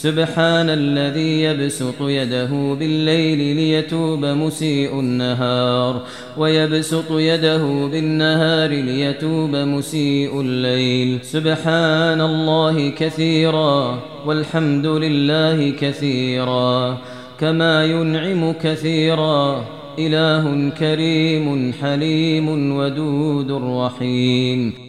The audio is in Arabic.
سبحان الذي يبسط يده بالليل ليتوب مسيء النهار ويبسط يده بالنهار ليتوب مسيء الليل. سبحان الله كثيرا والحمد لله كثيرا كما ينعم كثيرا. إله كريم حليم ودود رحيم.